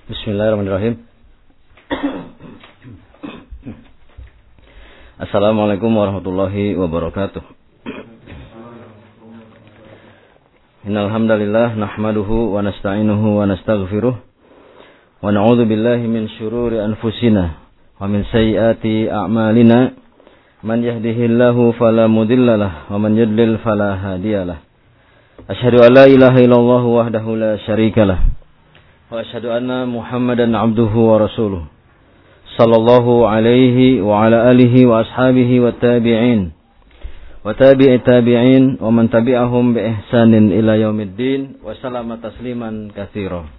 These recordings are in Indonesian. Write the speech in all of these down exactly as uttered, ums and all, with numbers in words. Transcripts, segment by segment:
Bismillahirrahmanirrahim. Assalamualaikum warahmatullahi wabarakatuh. Innal hamdalillah nahmaduhu wa nasta'inuhu wa nastaghfiruh wa na'udzu billahi min shururi anfusina wa min sayyiati a'malina. Man yahdihillahu fala mudhillalah wa man yudlil fala hadiyalah. Asyhadu an la ilaha illallah wahdahu la syarikalah wa asyhadu anna Muhammadan abduhu wa rasuluh. Sallallahu alaihi wa ala alihi wa ashabihi wa tabi'in wa tabi'i tabi'in wa man tabi'ahum bi ihsanin ila yaumiddin wa sallama tasliman katsira.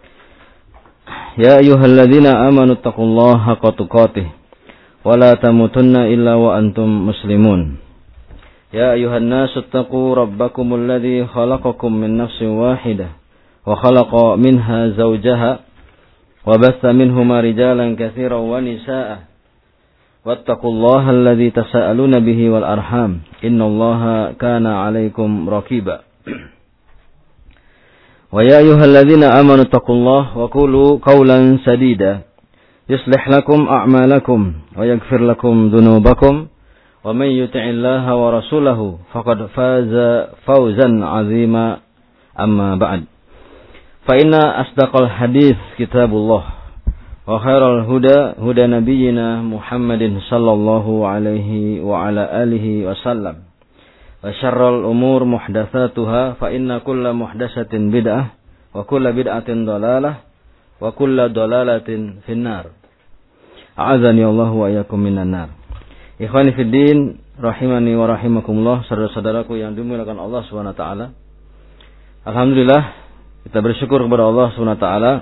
Ya ayyuhalladzina amanu taqullaha haqqa tuqatih wa la tamutunna illa wa antum muslimun. Ya ayyuhan nasu taqu rabbakumul ladzi khalaqakum min nafsin wahidah wa khalaqa minha zawjaha wa bassa minhuma rijalan katsiran wa nisaa'a wattaqullaha alladzi tasaaluna bihi wal arham innallaha kana 'alaikum raqiba. Wa ya ayyuhalladzina amanu taqullaha wa qulu qawlan sadida yuslih lakum a'malakum wa yaghfir lakum dhunubakum wa may yuti'illaha wa rasulahu faqad faza fawzan 'azima. Amma ba'd. Fa inna asdaqal hadits kitabullah wa khairal huda huda nabiyyina Muhammadin sallallahu alaihi wa ala alihi wasallam wa syarrul umur muhdatsatuha fa inna kulla muhdatsatin bid'ah wa kulla bid'atin dhalalah wa kulla dhalalatin finnar. A'adzani Allah wa iyyakum minan nar. Ikhwani fid din rahimani wa rahimakumullah, saudara-saudaraku yang dimuliakan Allah Subhanahu wa taala. Alhamdulillah, kita bersyukur kepada Allah subhanahu wa taala.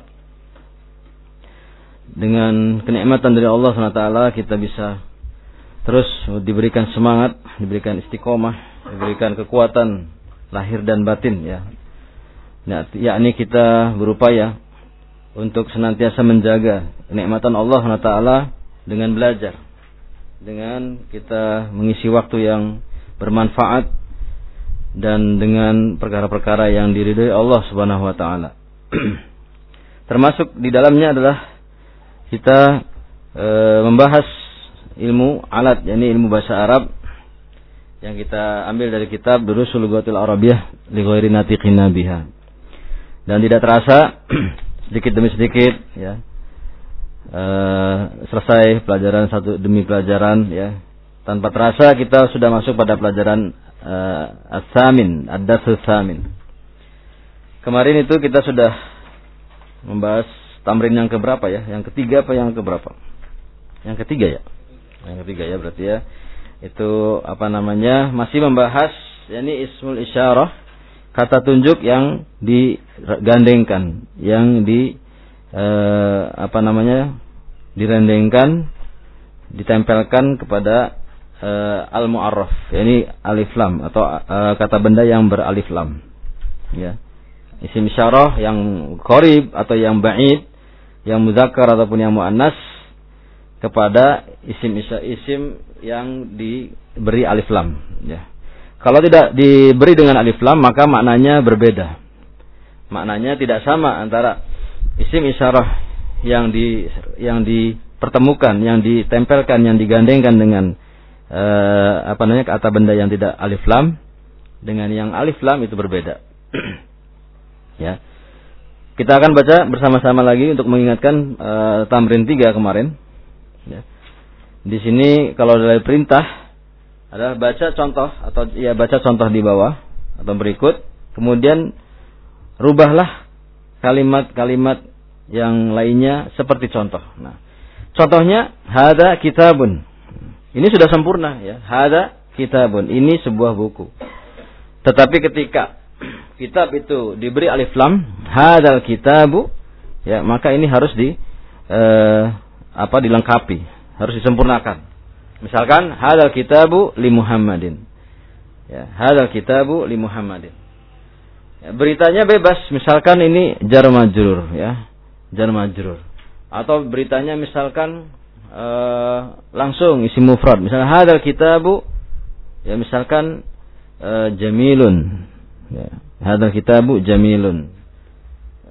Dengan kenikmatan dari Allah subhanahu wa taala kita bisa terus diberikan semangat, diberikan istiqomah, diberikan kekuatan lahir dan batin, ya. Nah, yakni kita berupaya untuk senantiasa menjaga kenikmatan Allah subhanahu wa taala dengan belajar, dengan kita mengisi waktu yang bermanfaat dan dengan perkara-perkara yang diridhai Allah Subhanahu wa taala. Termasuk di dalamnya adalah kita e, membahas ilmu alat, yakni ilmu bahasa Arab yang kita ambil dari kitab Durusul Lughatil Arabiyyah li ghairi natiqin biha. Dan tidak terasa sedikit demi sedikit, ya, e, selesai pelajaran satu demi pelajaran, ya. Tanpa terasa kita sudah masuk pada pelajaran Uh, As-Samin, Ad-Darsus Samin. Kemarin itu kita sudah membahas tamrin yang keberapa, ya? Yang ketiga apa yang keberapa? Yang ketiga, ya. Yang ketiga, ya, berarti, ya. Itu apa namanya? Masih membahas yakni ismul isyarah, kata tunjuk yang digandengkan, yang di uh, apa namanya? direndengkan, ditempelkan kepada Uh, al-mu'arraf, yakni alif lam atau uh, kata benda yang beralif lam, ya. Isim isyarah yang qarib atau yang ba'id, yang muzakkar ataupun yang muannas kepada isim isim yang diberi alif lam, ya. Kalau tidak diberi dengan alif lam maka maknanya berbeda. Maknanya tidak sama antara isim isyarah yang di yang dipertemukan, yang ditempelkan, yang digandengkan dengan Uh, apa namanya kata benda yang tidak alif lam dengan yang alif lam, itu berbeda. Ya. Kita akan baca bersama-sama lagi untuk mengingatkan uh, tamrin tiga kemarin. Ya. Di sini kalau dari perintah adalah baca contoh atau ya baca contoh di bawah atau berikut, kemudian rubahlah kalimat-kalimat yang lainnya seperti contoh. Nah, contohnya hada kitabun. Ini sudah sempurna, ya. Hada kitabun, ini sebuah buku. Tetapi ketika kitab itu diberi alif lam, hadal kitabu, ya, maka ini harus di eh, apa dilengkapi, harus disempurnakan. Misalkan hadal kitabu li Muhammadin. Ya, hadal kitabu li Muhammadin. Ya, beritanya bebas, misalkan ini jar majrur, ya. Jar majrur. Atau beritanya misalkan Uh, langsung isi mufrad, misalnya hadal kitabu, ya, misalkan uh, jamilun, ya, hadal kitabu jamilun.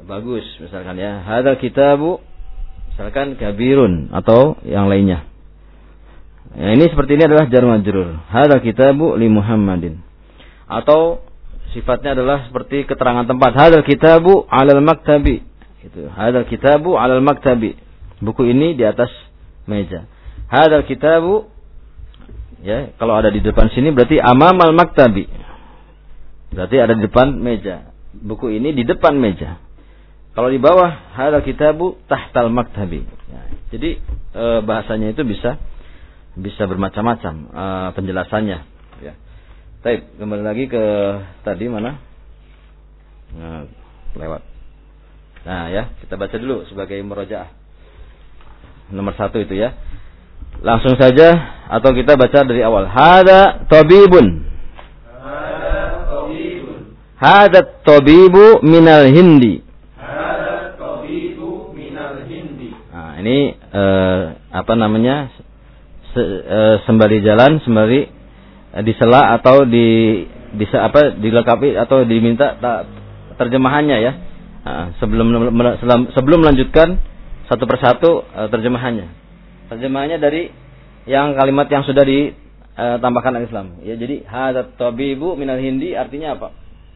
bagus misalkan ya. Hadzal kitabu misalkan kabirun atau yang lainnya. Ya, ini seperti ini adalah jar majrur. Hadzal kitabu li Muhammadin. Atau sifatnya adalah seperti keterangan tempat. Hadzal kitabu 'alal maktabi. Gitu. Hadzal kitabu 'alal maktabi. Buku ini di atas meja. Hadzal kitabu, ya, kalau ada di depan sini berarti amamal maktabi. Berarti ada di depan meja. Buku ini di depan meja. Kalau di bawah hadzal kitabu tahtal maktabi. Ya, jadi e, bahasanya itu bisa bisa bermacam-macam e, penjelasannya, ya. Baik, kembali lagi ke tadi mana? Nah, lewat. Nah, ya, kita baca dulu sebagai murojaah. Nomor satu itu ya. Langsung saja atau kita baca dari awal. Hada tabibun. Hada tabibun. Hada tabibu minal hindi. Hada tabibu minal hindi. Nah, ini eh, apa namanya? Se, eh, sembari jalan, sembari disela atau di bisa apa dilengkapi atau diminta tak, terjemahannya ya. Nah, sebelum sebelum melanjutkan satu persatu uh, terjemahannya. Terjemahannya dari yang kalimat yang sudah ditambahkan alif lam. Ya, jadi hadzat tabibu minal hindi artinya apa?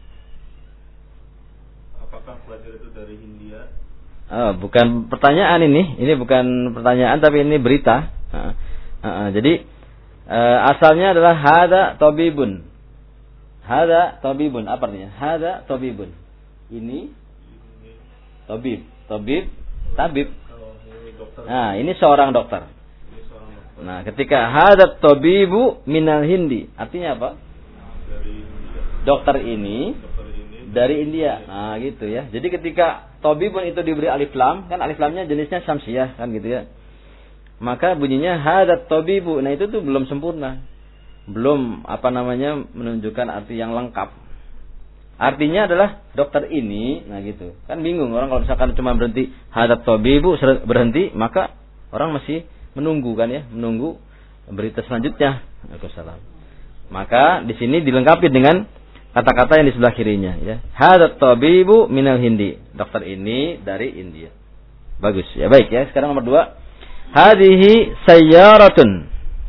Apakah pelajar itu dari Hindia? Oh, bukan pertanyaan ini. Ini bukan pertanyaan tapi ini berita. Uh, uh, uh, jadi Uh, asalnya adalah hada tabibun. Hada tabibun apa artinya? Hada tabibun. Ini tabib, tabib, tabib. Nah, ini seorang dokter. Nah, ketika hada tabibu minal hindi, artinya apa? Dokter ini dari India. Nah, gitu ya. Jadi ketika tabibun itu diberi alif lam, kan alif lamnya jenisnya syamsiyah kan gitu ya. Maka bunyinya hadat tabibu. Nah, itu tuh belum sempurna. Belum apa namanya menunjukkan arti yang lengkap. Artinya adalah dokter ini, nah gitu. Kan bingung orang kalau misalkan cuma berhenti hadat tabibu berhenti, maka orang masih menunggu kan ya, menunggu berita selanjutnya. Waalaikumsalam. Maka di sini dilengkapi dengan kata-kata yang di sebelah kirinya ya. Hadat tabibu minal hindi. Dokter ini dari India. Bagus. Ya baik ya. Sekarang nomor dua. Hadhihi sayyaratun.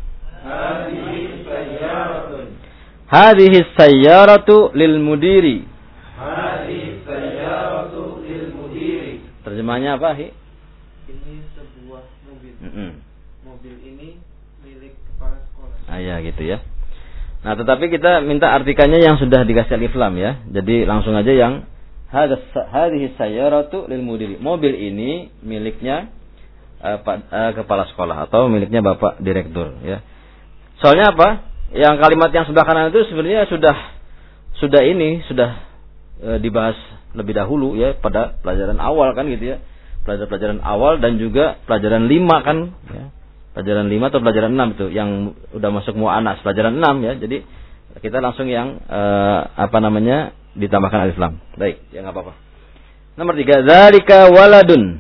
Hadhihi sayyaratun. Hadhihi sayyaratu lil mudiri. Hadhihi sayyaratu lil mudiri. Terjemahnya apa, Hi? Ini sebuah mobil. Mm-hmm. Mobil ini milik kepala sekolah. Ah ya gitu ya. Nah, tetapi kita minta artikannya yang sudah dikasih alif lam ya. Jadi langsung aja yang hadhihi sayyaratu lil mudiri. Mobil ini miliknya Uh, uh, kepala sekolah atau miliknya bapak direktur ya. Soalnya apa? Yang kalimat yang sebelah kanan itu sebenarnya sudah sudah ini sudah uh, dibahas lebih dahulu ya pada pelajaran awal kan gitu ya. Pelajaran-pelajaran awal dan juga pelajaran lima kan ya. Pelajaran lima atau pelajaran enam itu yang udah masuk mu'anas pelajaran enam ya. Jadi kita langsung yang uh, apa namanya ditambahkan alif lam. Baik, ya enggak apa-apa. Nomor tiga, zalika waladun.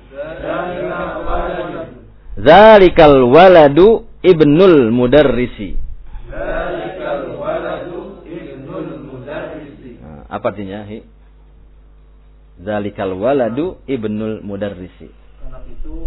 Zalikal waladu ibnul mudarrisi. Zalikal waladu ibnul mudarrisi. Nah, apa artinya? Hi? Zalikal waladu ibnul mudarrisi. Anak itu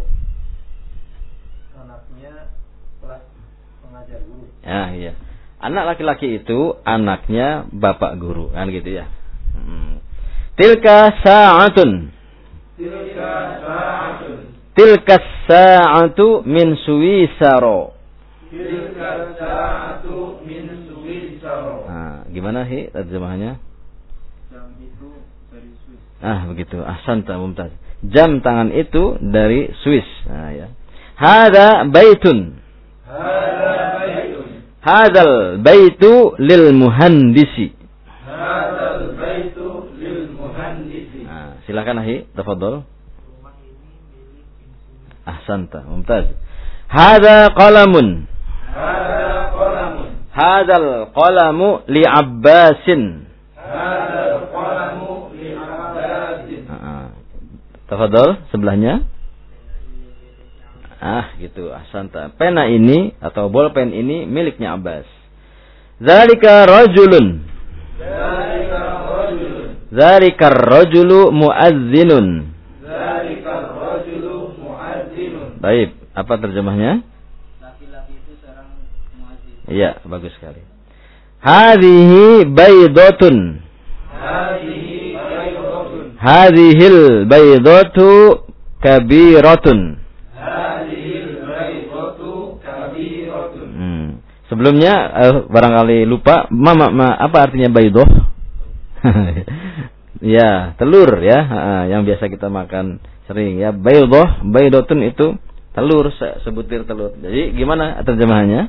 anaknya kelas pengajar guru. Ya, iya. Anak laki-laki itu anaknya bapak guru, kan gitu ya. Hmm. Tilka sa'atun. Tilka sa'atun. Tilka sa'atu min Suwisaro. Tilka sa'atu min Suwisaro. Nah, gimana Hi terjemahannya? Jam itu dari Swiss. Ah, begitu. Ahsanta mumtaz. Jam tangan itu dari Swiss. Nah, ya. Hada baitun. Hada baitun. Hadal baitu lil muhandisi. Hadal baitu lil muhandisi. Nah, silakan Hi, tafadhol. Ahsanta, mumtaz. Hada qalamun. Hada qalamun. Hadal qalamu li Abbasin. Hada qalamu li Abbasin. Ah, tafadhol sebelahnya. Ah, gitu. Ahsanta. Pena ini atau bolpen ini miliknya Abbas. Zalika rajulun. Zalika rajulun. Zalikar rajulu muazzinun. Zalikar rajulu muazzinun. Baik, apa terjemahnya? Laki-laki itu seorang muazzin. Iya, bagus sekali. Hadhihi baydatun. Hadhihi baydatun. Hadhil baydatu kabiratun. Hadhil baydatu kabiratun. Hmm. Sebelumnya uh, barangkali lupa, ma, ma, ma, apa artinya baydoh? Ya, telur ya, uh, yang biasa kita makan sering ya. Baydoh, baydotun itu telur, se sebutir telur. Jadi gimana terjemahannya?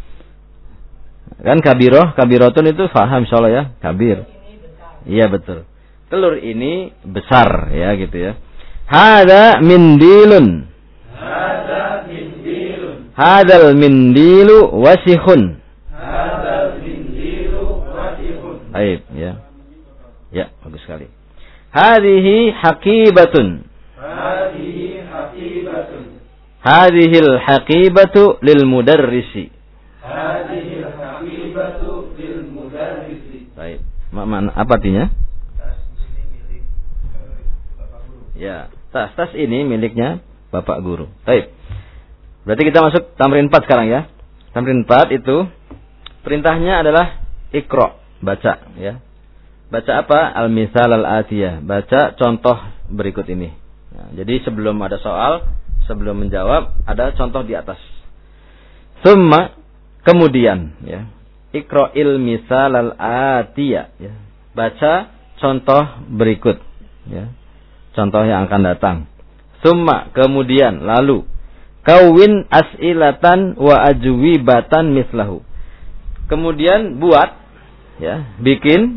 Kan kabiroh, kabirotun itu faham insyaallah ya, kabir. Iya betul. Telur ini besar ya gitu ya. Hada mindilun. Hada mindilun. Hadal mindilu wasihun. Hadal mindilu wasihun. Baik ya. Ya, bagus sekali. Hadhihi haqibatun. Hadhihi haqibatun. Hadhil haqibatu lil mudarrisi. Hadhihi haqibatu lil mudarrisi. Baik. Mana apa artinya? Tas ini milik eh, Bapak Guru. Ya, tas tas ini miliknya Bapak Guru. Baik. Berarti kita masuk tamrin empat sekarang ya. Tamrin empat itu perintahnya adalah iqra, baca ya. Baca apa? Al-misal al-atiyah. Baca contoh berikut ini. Nah, jadi sebelum ada soal, sebelum menjawab, ada contoh di atas. Summa, kemudian ya. Iqra'il misal al-atiyah ya. Baca contoh berikut ya. Contoh yang akan datang. Summa, kemudian, lalu kawin as'ilatan wa ajwibatan mislahu. Kemudian buat ya, bikin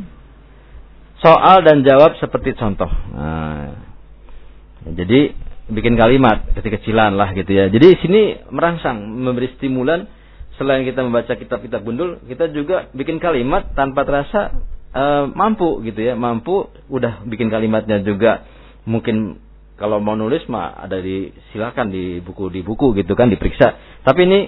soal dan jawab seperti contoh. Nah, jadi bikin kalimat kecil-kecilan lah gitu ya. Jadi sini merangsang, memberi stimulan. Selain kita membaca kitab-kitab gundul, kita juga bikin kalimat tanpa terasa uh, mampu gitu ya. Mampu, udah bikin kalimatnya juga. Mungkin kalau mau nulis mah ada di silakan di buku di buku gitu kan, diperiksa. Tapi ini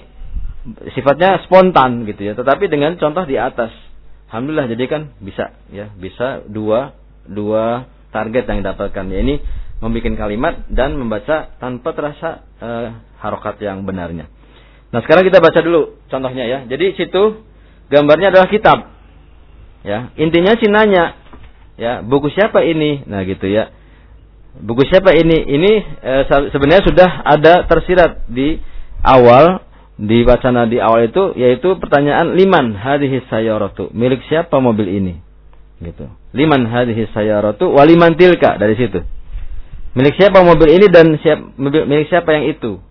sifatnya spontan gitu ya. Tetapi dengan contoh di atas. Alhamdulillah, jadi kan bisa ya, bisa dua dua target yang didapatkan. Ya, ini membuat kalimat dan membaca tanpa terasa uh, harokat yang benarnya. Nah, sekarang kita baca dulu contohnya ya. Jadi situ gambarnya adalah kitab. Ya, intinya sih nanya, ya, buku siapa ini? Nah, gitu ya. Buku siapa ini? Ini uh, sebenarnya sudah ada tersirat di awal. Di bacana di awal itu yaitu pertanyaan liman hadhihi sayyaratu, milik siapa mobil ini gitu. Liman hadhihi sayyaratu wa liman tilka, dari situ. Milik siapa mobil ini dan siap, milik siapa yang itu.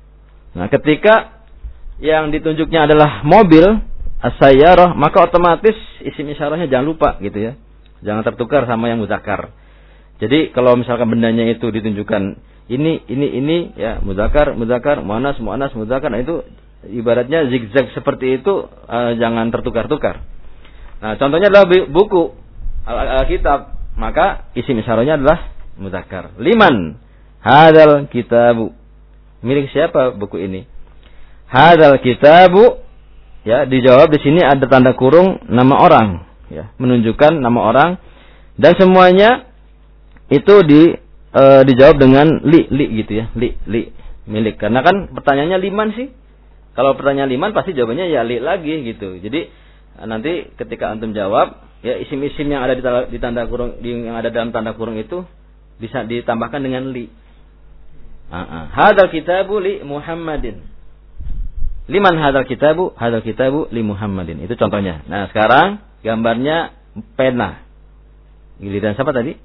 Nah, ketika yang ditunjuknya adalah mobil as-sayyarah, maka otomatis isim isyarahnya jangan lupa gitu ya. Jangan tertukar sama yang muzakkar. Jadi kalau misalkan bendanya itu ditunjukkan ini, ini, ini, ya, muzakkar, muzakkar, muannas, muannas, muzakkar, nah itu ibaratnya zigzag seperti itu, uh, jangan tertukar-tukar. Nah, contohnya adalah buku, al-kitab, maka isim isyarahnya adalah muzakkar. Liman hadal kitabu, milik siapa buku ini? Hadal kitabu, ya, dijawab di sini ada tanda kurung nama orang, ya, menunjukkan nama orang, dan semuanya itu di E, dijawab dengan li, li gitu ya, li, li, milik. Karena kan pertanyaannya liman sih. Kalau pertanyaan liman pasti jawabannya ya li lagi gitu. Jadi nanti ketika antum jawab, ya isim-isim yang ada di tanda, di tanda kurung, di, yang ada dalam tanda kurung itu bisa ditambahkan dengan li. Uh-uh. Hadal kitabu li Muhammadin. Liman hadal kitabu? Hadal kitabu li Muhammadin. Itu contohnya. Nah, sekarang gambarnya pena. Giliran siapa tadi?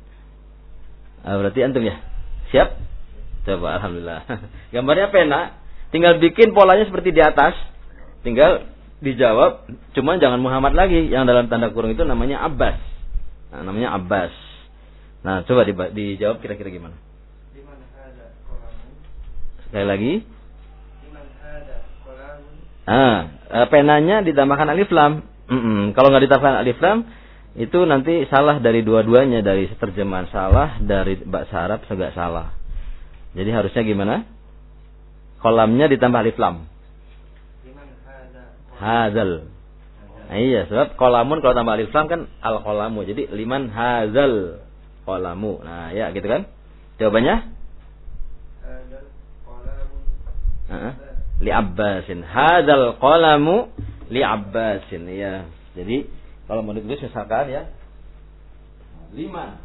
Ah, berarti antum ya? Siap? Coba, alhamdulillah. Gambarnya pena, tinggal bikin polanya seperti di atas. Tinggal dijawab, cuman jangan Muhammad lagi. Yang dalam tanda kurung itu namanya Abbas. Nah, namanya Abbas. Nah, coba di, dijawab kira-kira gimana? Liman hada qalamun. Sekali lagi. Liman hada qalamun. Ah, penanya ditambahkan alif lam. Mm-mm. Kalau nggak ditambahkan alif lam, itu nanti salah dari dua-duanya, dari terjemahan salah, dari bahasa Arab juga salah. Jadi harusnya gimana? Kolamnya ditambah alif lam. Liman hada Hadal. Nah, iya, sebab qalamun kalau tambah alif lam kan al-qalamu. Jadi liman hadzal qalamu. Nah, ya gitu kan? Jawabannya? Hadzal qalamu. Heeh. Li Abbasin. Hadzal qalamu li Abbasin. Ya. Jadi kalau mau ditulis misalkan ya liman.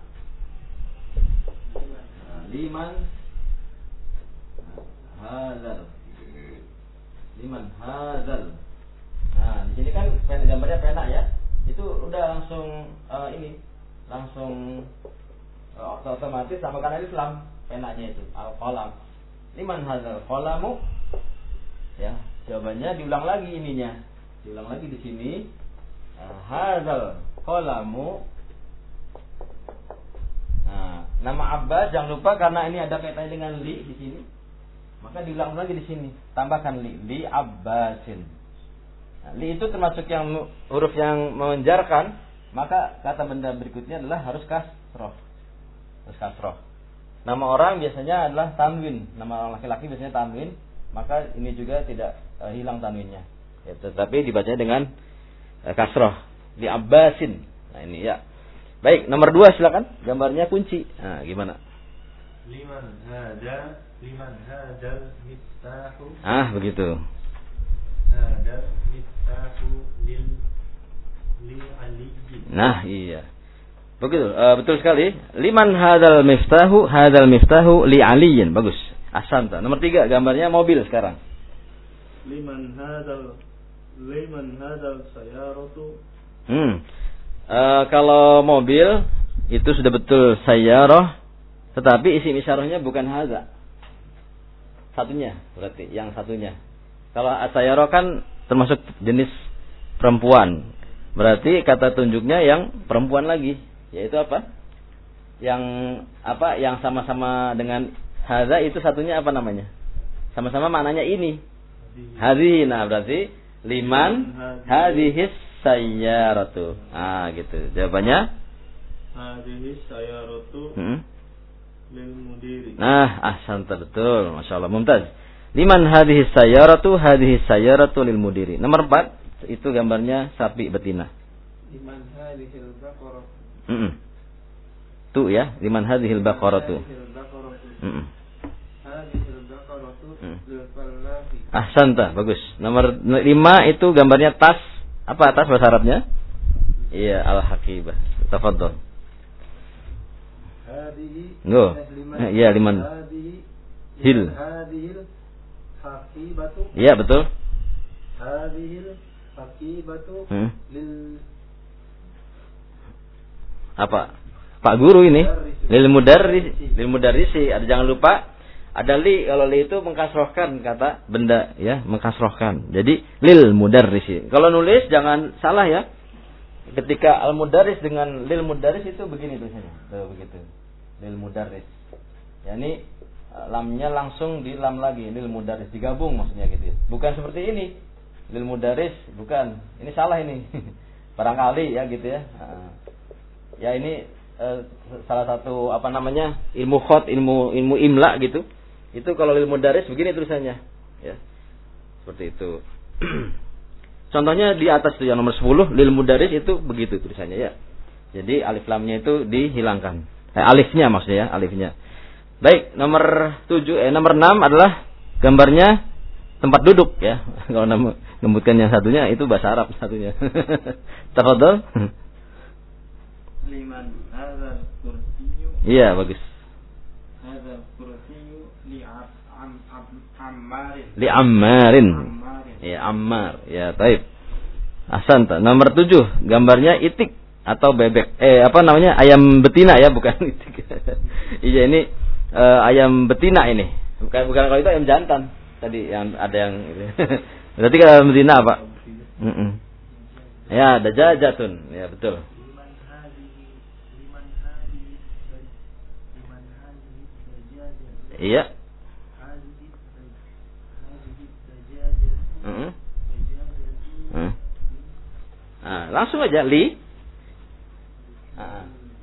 Nah, liman hadzal. Liman hadzal. Nah, di sini kan pen, gambarnya pena ya. Itu udah langsung uh, ini, langsung uh, otomatis sama kan alif lam penanya itu al-qalam. Liman hadzal qalamu? Ya, jawabannya diulang lagi ininya. Diulang lagi di sini. Uh, hadzal qalamu. Nah, nama Abbas jangan lupa karena ini ada kaitannya dengan li di sini. Maka diulang lagi di sini. Tambahkan li, li Abbasin. Nah, li itu termasuk yang huruf yang menjarkan, maka kata benda berikutnya adalah harus kasroh. Harus kasroh. Nama orang biasanya adalah tanwin, nama orang laki-laki biasanya tanwin, maka ini juga tidak uh, hilang tanwinnya. Ya, tetapi dibacanya dengan uh, kasroh. Li Abbasin. Nah ini ya. Baik, nomor dua silakan. Gambarnya kunci. Nah, gimana? Liman hada, liman hadal miftahu. Ah, begitu. Hadal miftahu lil lil aliyyin. Nah, iya. Begitu, uh, betul sekali. Liman hadzal miftahu, hadzal miftahu li aliyin. Bagus. Ahsanta. Nomor tiga, gambarnya mobil sekarang. Liman hadzal liman hadzal sayyaratu. Hmm. Uh, kalau mobil itu sudah betul sayyarah, tetapi isim isyarahnya bukan hadza. Satunya, berarti yang satunya. Kalau sayyarah kan termasuk jenis perempuan. Berarti kata tunjuknya yang perempuan lagi. Yaitu apa? Yang apa? Yang sama-sama dengan hadza itu satunya apa namanya? Sama-sama maknanya ini. Hadhihi. Nah, berarti liman hadhihis sayyaratu. Ah, gitu. Jawabannya? Hadhihis sayyaratu Hmm. lil mudiri. Nah, ahsanta betul. Masyaallah, mumtaz. Liman hadhihis sayyaratu, hadhihis sayyaratu lil mudiri. Nomor empat, itu gambarnya sapi betina. Liman hadhihil baqarah. Heeh. Tu ya, liman hadhil baqaratu. Heeh. Hadhil baqaratu lil fallahi. Ahsanta, bagus. Nomor lima itu gambarnya tas. Apa tas bahasa Arabnya? Iya, al-haqibah. Tafadhol. Hadhihi. Ngo. Iya, liman Hadhihi hil. hadhil haqibatu. Iya, betul. Hadhil haqibatu Hmm. lil Apa? Pak guru ini lil mudarris, lil mudarrisi. Ada jangan lupa ada li, kalau li itu mengkasrohkan kata benda ya, mengkasrohkan. Jadi lil mudarrisi. Kalau nulis jangan salah ya. Ketika al mudarris dengan lil mudarris itu begini tulisannya. Tuh begitu. Lil mudarris. Yani lamnya langsung di lam lagi, lil mudarris digabung maksudnya gitu ya. Bukan seperti ini. Lil mudarris bukan. Ini salah ini. Barangkali ya gitu ya. Ya ini eh, salah satu apa namanya ilmu khot, ilmu ilmu imla gitu. Itu kalau lil mudarris begini tulisannya, ya seperti itu. Contohnya di atas itu yang nomor sepuluh lil mudarris itu begitu tulisannya ya. Jadi alif lamnya itu dihilangkan. Eh, alifnya maksudnya ya, alifnya. Baik, nomor tujuh eh nomor enam adalah gambarnya tempat duduk ya. Kalau nama menyebutkan yang satunya itu bahasa Arab satunya. Tafadhol. liman hadzal kursiyyu. Iya, bagus. Hadzal kursiyyu li am ammarin. Li ammarin. Ammarin. Ya, Ammar. Ya, taib. Ahsanta. Nomor tujuh, gambarnya itik atau bebek. Eh, apa namanya? Ayam betina ya, bukan itik. Iya, ini uh, ayam betina ini. Bukan bukan kalau itu ayam jantan. Tadi yang ada yang itu. Berarti kalau betina apa? Heeh. Ya, dajajatun. Ya, betul. Iya. Uh-huh. Uh. Nah, langsung aja li. Ah.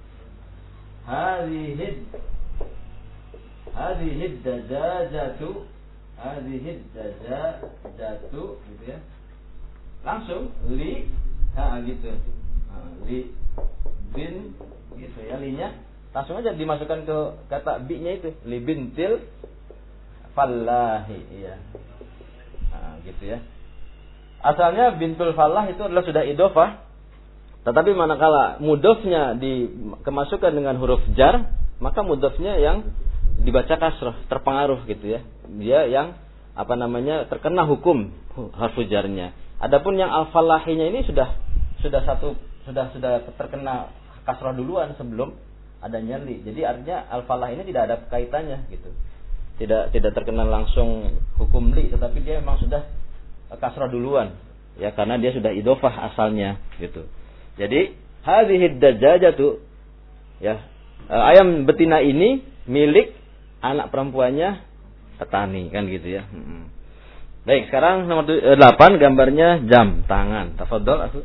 Hadhihi hadhihi dajajatu, hadhihi dajajatu gitu ya. Langsung li Nah, gitu. Nah, li bin gitu ya, linya langsung aja dimasukkan ke kata bi-nya itu, li bintil fallahi, iya. Nah, gitu ya. Asalnya bintul fallah itu adalah sudah idhofah. Tetapi manakala mudhofnya dikemasukan dengan huruf jar, maka mudhofnya yang dibaca kasrah, terpengaruh gitu ya. Dia yang apa namanya terkena hukum harfu jarnya. Adapun yang al-fallahinya ini sudah sudah satu sudah sudah terkena kasrah duluan sebelum adanya li. Jadi artinya al-fallah ini tidak ada kaitannya gitu. Tidak tidak terkena langsung hukum li, tetapi dia memang sudah kasrah duluan ya, karena dia sudah idhofah asalnya gitu. Jadi hadhid dajjajatu ya, ayam betina ini milik anak perempuannya petani kan gitu ya. Hmm. Baik, sekarang nomor delapan gambarnya jam tangan. Tafadhol aku.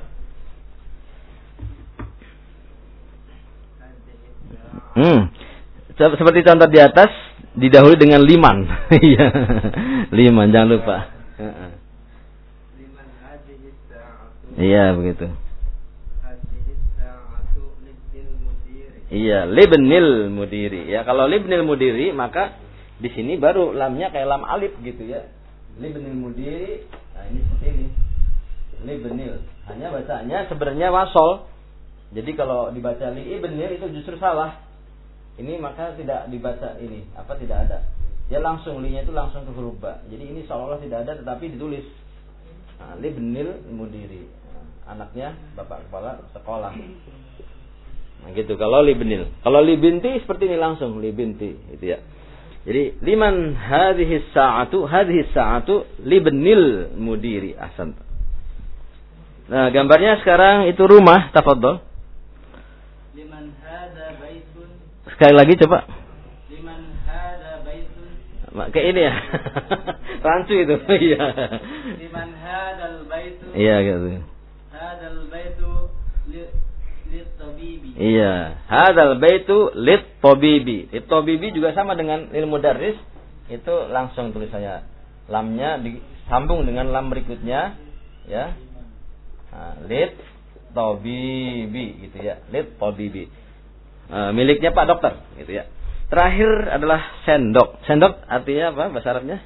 Hmm. Seperti contoh di atas didahului dengan liman. Iya. Liman jangan lupa. Iya begitu. Iya, libnil mudiri. Ya, kalau libnil mudiri maka di sini baru lamnya kayak lam alif gitu ya. Libnil mudiri. Nah, ini seperti ini. Libnil. Hanya bacanya sebenarnya wasol. Jadi kalau dibaca li ibnil itu justru salah. Ini maka tidak dibaca ini, apa tidak ada. Dia langsung linya itu langsung ke huruf ba. Jadi ini seolah-olah tidak ada tetapi ditulis. Nah, libnil mudiri. Nah, anaknya bapak kepala sekolah. Nah gitu kalau libnil. Kalau libinti seperti ini langsung libinti gitu ya. Jadi liman hadhihi sa'atu hadhihi sa'atu libnil mudiri. Ahsan. Nah, gambarnya sekarang itu rumah, tafadhol. Liman hada baitun. Sekali lagi coba. Liman hada baitun. Kayak ini ya. Rancu itu. Iya. Liman hadal baitu. Iya gitu. Hadal baitu li lit-tabibi. Iya, hadzal baitu lit-tabibi. Lit-tabibi juga sama dengan lil mudarris, itu langsung tulisannya lamnya disambung dengan lam berikutnya ya. Nah, lit-tabibi gitu ya. Lit-tabibi. E, miliknya Pak Dokter gitu ya. Terakhir adalah sendok. Sendok artinya apa bahasa Arabnya?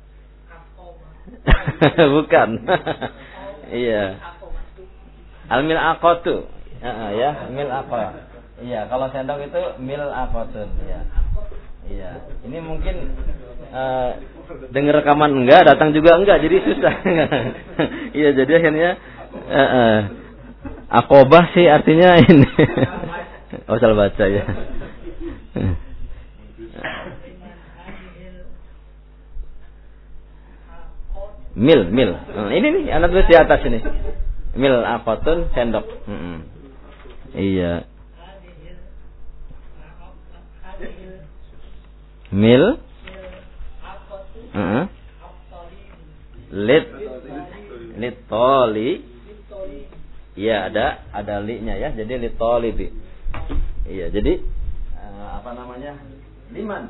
Bukan. Iya. Al-mil aqatu. Uh, ya, mil apa? Iya, kalau sendok itu mil aqatun ya. Iya. Ini mungkin uh, dengar rekaman enggak, datang juga enggak, jadi susah. Iya, jadi akhirnya uh, uh, aqobah sih artinya ini. Oh, salah baca ya. Mil, mil. Nah, ini nih, anak tulis di atas ini. Mil aqatun sendok. Mm-mm. Iya. Mil. Uh-huh. Lit. Litoli. Iya, ada ada li-nya ya. Jadi litolibi. Iya, jadi uh, apa namanya? Liman.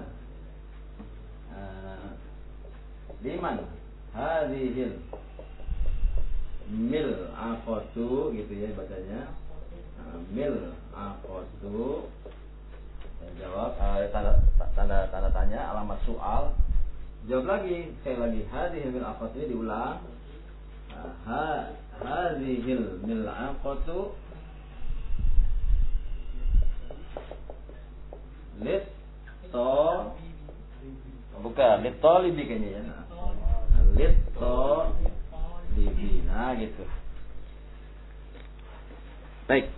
Uh, liman. Hadhil mil aqatu gitu ya bacanya. Mil aqatu. Jawab uh, tanda, tanda tanda tanya alamat soal. Jawab lagi sekali lagi. Hadhil mil aqatu diulang. Ha hadhil mil aqatu lit to bukan lit tolibi kayaknya ya. Lit tolibi. Nah gitu. Baik.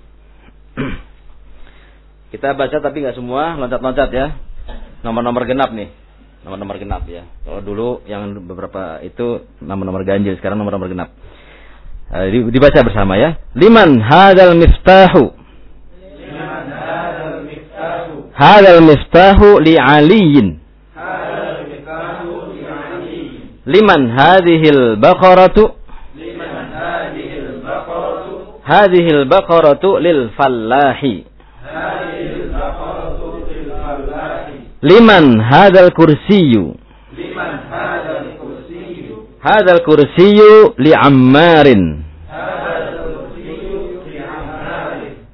Kita baca tapi nggak semua, loncat-loncat ya. Nomor-nomor genap nih, nomor-nomor genap ya. Kalau dulu yang beberapa itu nomor-nomor ganjil, sekarang nomor-nomor genap. Uh, dibaca bersama ya. Liman hadzal miftahu. Liman hadzal miftahu. Hadzal miftahu li aliyin. Hadzal miftahu li aliyin. Liman hadhil baqaratu. Liman hadhil baqaratu. Hadhil baqaratu lil fallahi. Liman hadzal kursiyyu. Liman hadzal kursiyyu. Hadzal kursiyyu li Ammarin. Hadzal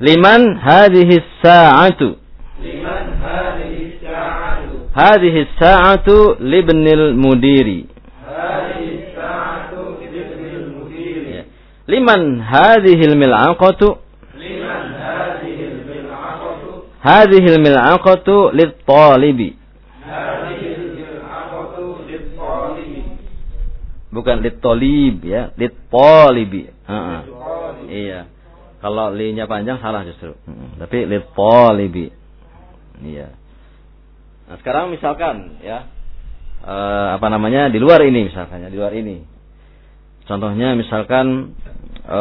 Liman hadhihi sa'atu. Liman hadhihi sa'atu. Hadhihi sa'atu libnil mudiri. Hadhihi sa'atu libnil mudiri. Liman hadhihi mil'aqatu. Liman hadhihi mil'aqatu. Hadhihi mil'aqatu lit-talibi. Hadhihi mil'aqatu lit-talibi. Bukan lit-talib ya, lit-talibi. Heeh. Iya. Kalau li-nya panjang salah justru. Hmm. Tapi lit-talibi. Iya. Nah, sekarang misalkan ya e, apa namanya di luar ini misalkan ya, di luar ini. Contohnya misalkan e,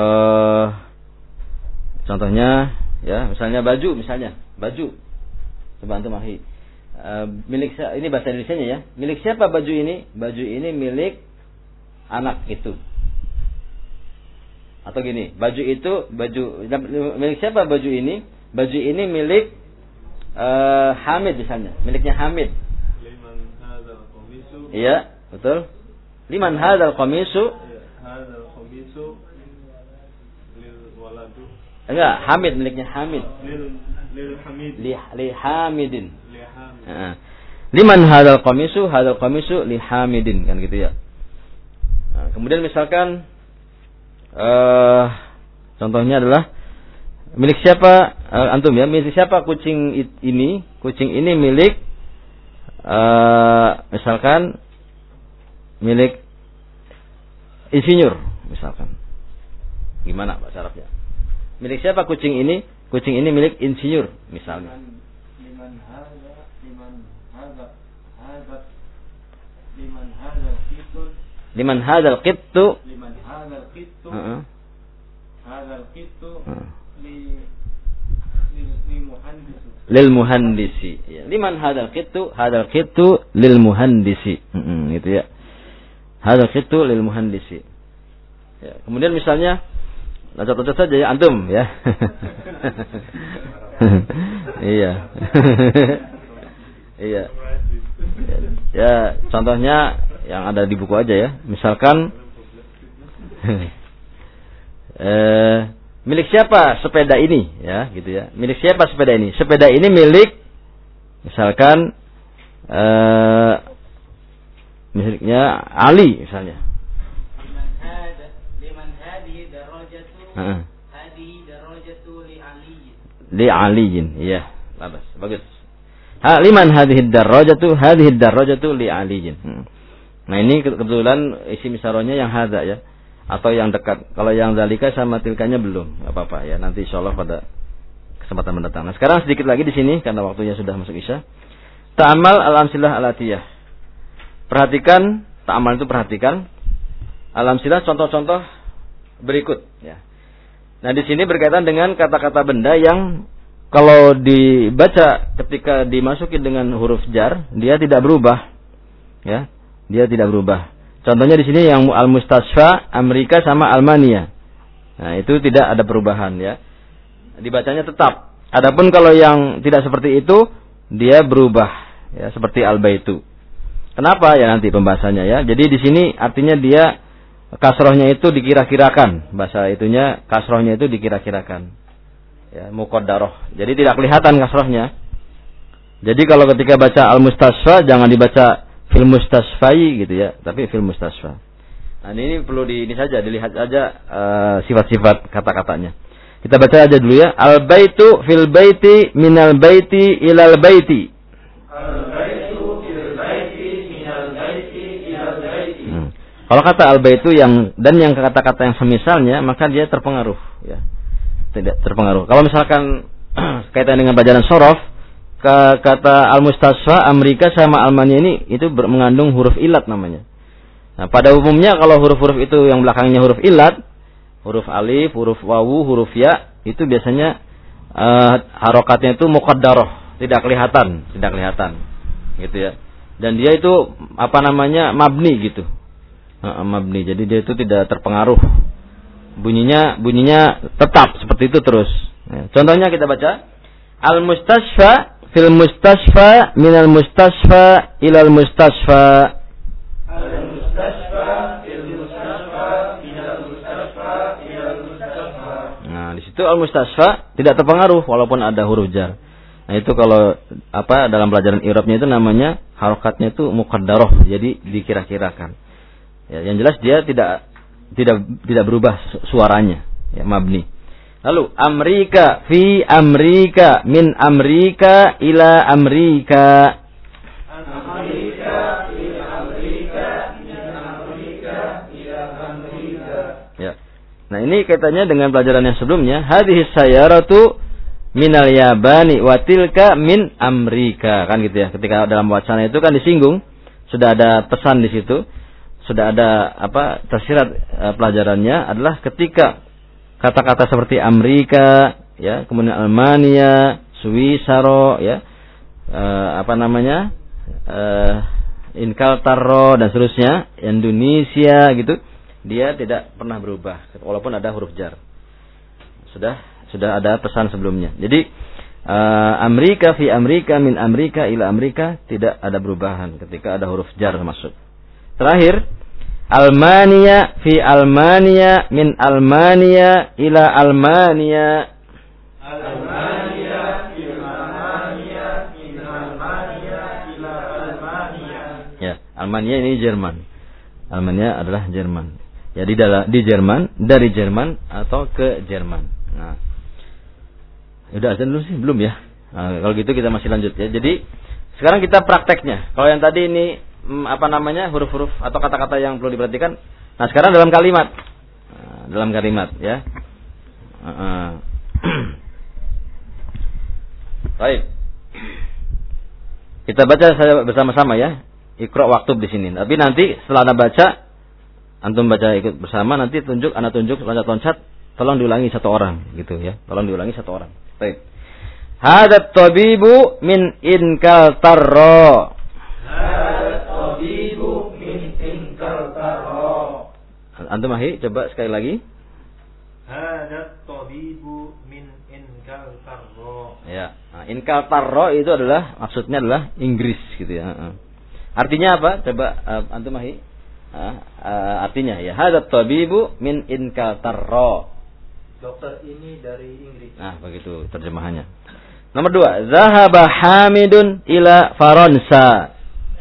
contohnya ya, misalnya baju misalnya, baju. Coba antum mahi. E, milik ini bahasa Indonesianya ya. Milik siapa baju ini? Baju ini milik anak itu. Atau gini, baju itu baju milik siapa baju ini? Baju ini milik uh, Hamid misalnya, miliknya Hamid. Liman hadzal qamisu. Iya, betul. Liman hadzal qamisu? Hadzal qamisu lil waladu. Enggak, Hamid miliknya Hamid. Lil lil Hamid. Li, li Hamidin. Li Hamid. Uh, liman hadzal qamisu? Hadzal qamisu li Hamidin, kan gitu ya. Nah, kemudian misalkan Uh, contohnya adalah milik siapa uh, antum ya, milik siapa kucing ini? Kucing ini milik uh, misalkan milik insinyur misalkan. Gimana bahasa Arabnya? Milik siapa kucing ini? Kucing ini milik insinyur misalnya. Liman hadza liman hadza hadza liman hadzal qittu Liman hadzal qittu liman hadzal qittu Heeh. hadzal qittu Heeh. li li muhandisi lil muhandisi ya. Liman hadzal qittu hadzal qittu lil muhandisi. Heeh, gitu ya. Hadzal qittu lil muhandisi. Ya, kemudian misalnya nah contoh saja ya antum ya. Iya. Iya. Ya, contohnya yang ada di buku aja ya. Misalkan eh, milik siapa sepeda ini ya, gitu ya. Milik siapa sepeda ini? Sepeda ini milik misalkan eh, miliknya Ali misalnya. liman hada liman hadhihi darajatu Heeh. hadhihi darajatu li ali Li Aliin, iya. Bagus, bagus. Ha, liman hadhihi darajatu hadhihi darajatu li Aliin. Hmm. Nah, ini kebetulan isi misaronya yang hadza ya, atau yang dekat. Kalau yang zalika sama tilkanya belum, enggak apa-apa ya. Nanti insyaallah pada kesempatan mendatang. Nah, sekarang sedikit lagi di sini karena waktunya sudah masuk Isya. Ta'amal al-amsilah al-atiyah. Perhatikan, ta'amal itu perhatikan al-amsilah contoh-contoh berikut ya. Nah, di sini berkaitan dengan kata-kata benda yang kalau dibaca ketika dimasuki dengan huruf jar, dia tidak berubah. Ya. Dia tidak berubah. Contohnya di sini yang al-mustasfa Amerika sama Almania. Nah, itu tidak ada perubahan ya. Dibacanya tetap. Adapun kalau yang tidak seperti itu, dia berubah ya, seperti al-baitu. Kenapa? Ya nanti pembahasannya ya. Jadi di sini artinya dia kasrohnya itu dikira-kirakan. Bahasa itunya kasrohnya itu dikira-kirakan. Ya, muqaddarah. Jadi tidak kelihatan kasrohnya. Jadi kalau ketika baca al-mustasfa jangan dibaca fil mustasfai gitu ya, tapi fil mustasfa. Nah, ini perlu di ini saja dilihat aja uh, sifat-sifat kata-katanya. Kita baca aja dulu ya. Al baitu fil baiti minal baiti ilal baiti. Al baitu fil baiti minal baiti ilal baiti. Hmm. Kalau kata al baitu yang dan yang kata-kata yang semisalnya, maka dia terpengaruh ya. Tidak terpengaruh. Kalau misalkan kaitan dengan pelajaran sorof, kata al-mustasfa Amerika sama Almania ini itu mengandung huruf ilat namanya. Nah, pada umumnya kalau huruf-huruf itu yang belakangnya huruf ilat, huruf alif, huruf wawu, huruf ya, itu biasanya uh, harokatnya itu muqaddarah, tidak kelihatan, tidak kelihatan. Gitu ya. Dan dia itu apa namanya? Mabni gitu. Uh, mabni. Jadi dia itu tidak terpengaruh. Bunyinya bunyinya tetap seperti itu terus. Ya. Contohnya kita baca al-mustasfa fil mustasfa minal mustasfa ilal mustasfa. Al-mustasfa fil mustasfa minal mustasfa ilal mustasfa. Nah, di situ al-mustasfa tidak terpengaruh walaupun ada huruf jar. Nah, itu kalau apa dalam pelajaran i'rabnya itu namanya harokatnya itu muqaddarah, jadi dikira-kirakan. Ya, yang jelas dia tidak tidak tidak berubah suaranya, ya, mabni. Lalu Amrika fi Amrika min Amrika ila Amrika. Amrika fi Amrika min Amrika ila Amrika. Ya. Nah, ini kaitannya dengan pelajaran yang sebelumnya. Hadhihi sayyaratu minal Yabani wa tilka min Amrika, kan gitu ya. Ketika dalam wacana itu kan disinggung, sudah ada pesan di situ. Sudah ada apa tersirat e, pelajarannya adalah ketika kata-kata seperti Amerika, ya, kemudian Almania, Swisaro, ya, e, apa namanya, e, Inkaltaro dan seterusnya, Indonesia gitu, dia tidak pernah berubah walaupun ada huruf jar. Sudah sudah ada pesan sebelumnya. Jadi e, Amerika fi Amerika min Amerika ila Amerika tidak ada perubahan ketika ada huruf jar masuk. Terakhir, Almania fi Almania min Almania ila Almania. Almania fi Almania min Almania ila Almania. Ya, Almania ini Jerman. Almania adalah Jerman. Ya, di dalam di Jerman, dari Jerman atau ke Jerman. Nah, udah azan dulu sih, belum ya? Nah, kalau gitu kita masih lanjut ya. Jadi sekarang kita prakteknya. Kalau yang tadi ini apa namanya huruf-huruf atau kata-kata yang perlu diperhatikan. Nah, sekarang dalam kalimat, nah, dalam kalimat ya. Baik, kita baca saya bersama-sama ya. Iqra waktub di sini. Tapi nanti setelah anda baca, antum baca ikut bersama. Nanti tunjuk, anda tunjuk loncat-loncat. Tolong diulangi satu orang, gitu ya. Tolong diulangi satu orang. Baik. Hadat tabibu min Inkaltaro. Antum ahi, coba sekali lagi. Hadat tabibu min Inkaltaro. Ya, nah, Inkaltaro itu adalah maksudnya adalah Inggris gitu ya. Artinya apa? Coba uh, antum ahi. Uh, uh, artinya ya, hadat tabibu min Inkaltaro. Dokter ini dari Inggris. Nah, begitu terjemahannya. Nomor dua, zahaba Hamidun ila Faransa.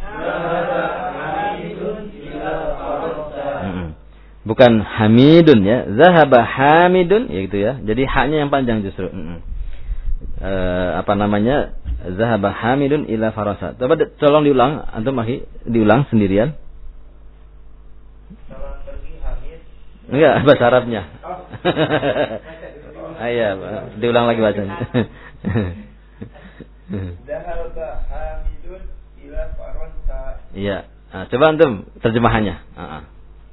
Bukan Hamidun ya, zahaba Hamidun ya gitu ya. Jadi haknya yang panjang justru. Mm-mm. E, apa namanya? Zahaba Hamidun ila Faransa. Coba tolong diulang, antum ahi, diulang sendirian. Salam pergi Hamid. Enggak, bahasa Arabnya. Ah, iya, diulang lagi bacanya. Zahaba Hamidun ila Faransa. Iya. Nah, coba antum terjemahannya. Uh-uh.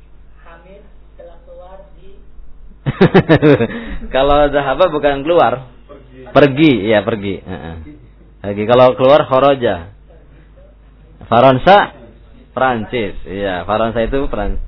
Kalau zahaba bukan keluar, pergi, pergi ya pergi. Uh-uh. Lagi kalau keluar kharaja. Faransa, Prancis. Iya, Faransa itu Prancis.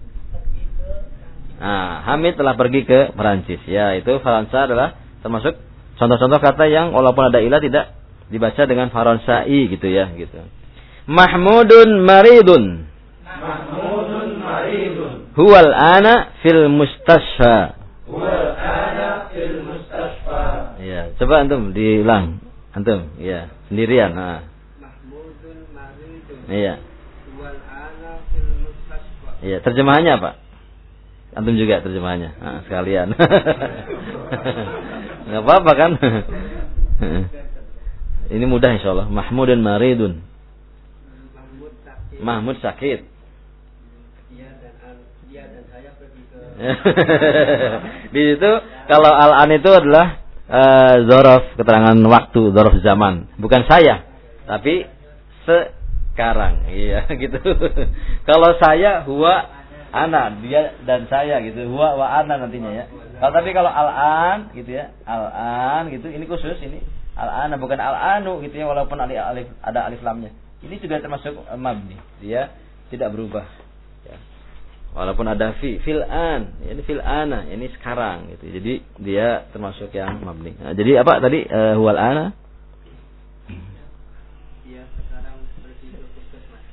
Nah, Hamid telah pergi ke Prancis. Ya, itu Faransa adalah termasuk contoh-contoh kata yang walaupun ada ilah tidak dibaca dengan Faransai gitu ya, gitu. Mahmudun maridun. Mahmudun maridun. Huwal ana fil mustasfa. Wal ana fil mustasfa. Ya, coba antum diulang. Antum, ya, sendirian. Nah. Mahmudun maridun. Iya. Wal ana fil mustasfa. Iya, terjemahannya apa? Antum juga terjemahannya. Nah, sekalian. Enggak apa-apa kan? Ini mudah insyaallah. Mahmudun maridun. Mahmud sakit. Mahmud sakit. Dia dan dia dan saya pergi ke Di situ kalau al-an itu adalah uh, zorof, keterangan waktu, zorof zaman. Bukan saya, tapi sekarang. Iya, gitu. Kalau saya huwa ana, dia dan saya gitu. Huwa wa ana nantinya ya. Kalau tapi kalau al-an gitu ya, al-an gitu, ini khusus ini al-ana bukan al-anu gitu ya, walaupun alif, alif ada alif lamnya. Ini juga termasuk uh, mabni. Dia tidak berubah. Walaupun ada fi fil'an, ini fil'ana, ini sekarang gitu. Jadi dia termasuk yang mabni. Nah, jadi apa tadi uh, huwal ana? dia sekarang pergi ke puskesmas.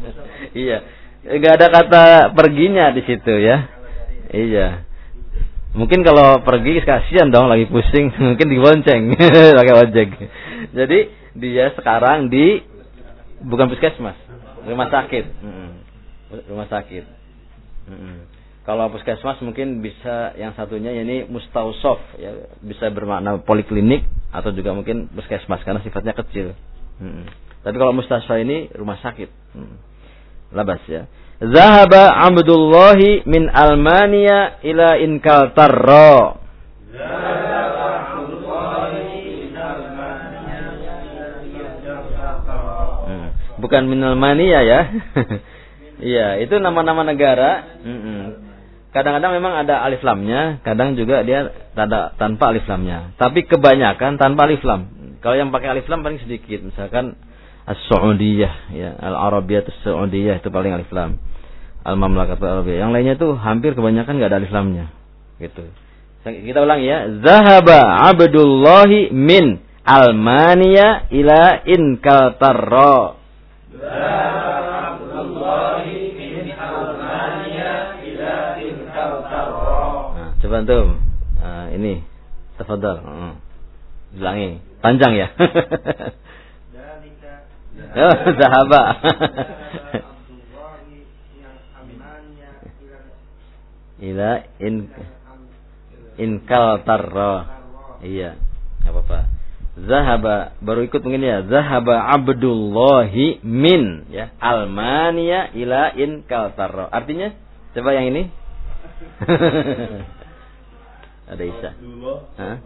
Iya. Enggak ada kata perginya di situ ya. Iya. Mungkin kalau pergi kasihan dong lagi pusing, mungkin dibonceng pakai ojek. Jadi dia sekarang di bukan puskesmas, rumah sakit. Mm-mm. Rumah sakit. Mm-mm. Kalau puskesmas mungkin bisa yang satunya ini mustausaf ya, bisa bermakna poliklinik atau juga mungkin puskesmas karena sifatnya kecil. Mm-mm. Tapi kalau mustasfa ini rumah sakit. Mm. Labas ya. Zahaba Abdullahi min Almania ila Inkaltarra. Zahaba Abdullahi min Almania ila Inkaltarra. Bukan min Almania ya. Iya, itu nama-nama negara. Mm-mm. Kadang-kadang memang ada alif lamnya, kadang juga dia ada tanpa alif lamnya. Tapi kebanyakan tanpa alif lam. Kalau yang pakai alif lam paling sedikit, misalkan As-Saudiyah, ya, Al-Arabiyah As-Saudiyah itu paling alif lam. Al-Mamlakat Al-Arabiyah. Yang lainnya tuh hampir kebanyakan enggak ada alif lamnya. Gitu. Kita ulang ya. Zahaba Abdullahi min Almania ila Inkaltarra. Zahaba Abdullahi min Almania ila Inkaltarra. Nah, coba tuh. Nah, ini. Tafadhal. Heeh. Ulangi. Panjang ya. Oh, zahaba. Ila in Inkaltarra. Iya, enggak apa-apa. Zahaba baru ikut mungkin ya. Zahaba Abdullahi min ya Almania ila Inkaltarra. Artinya coba yang ini. Ada Isa. Hah?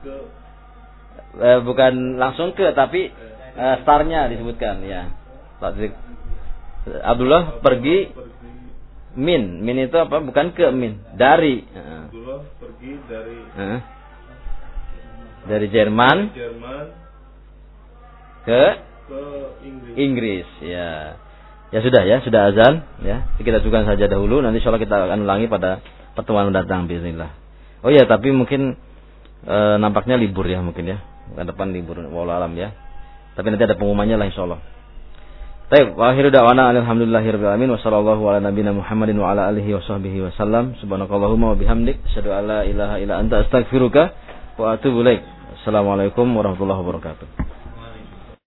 Eh, bukan langsung ke tapi uh, startnya disebutkan ya. Abdullah pergi min. Min itu apa? Bukan ke min, dari. Abdullah pergi dari uh, dari Jerman, Jerman ke ke Inggris. Inggris ya. Ya sudah ya, sudah azan ya. Kita lakukan saja dahulu, nanti insyaallah kita akan ulangi pada pertemuan mendatang bismillah. Oh ya, tapi mungkin e, nampaknya libur ya mungkin ya. Ke depan libur wallahu alam ya. Tapi nanti ada pengumumannya lah insyaallah. Baik, wa akhiru da'wana alhamdulillahirabbil alamin wa sallallahu ala nabiyyina Muhammadin wa ala alihi wa sahbihi wasallam. Subhanakallahumma wa bihamdik asyhadu an la ilaha illa anta astaghfiruka wa atubu ilaik. Assalamualaikum warahmatullahi wabarakatuh.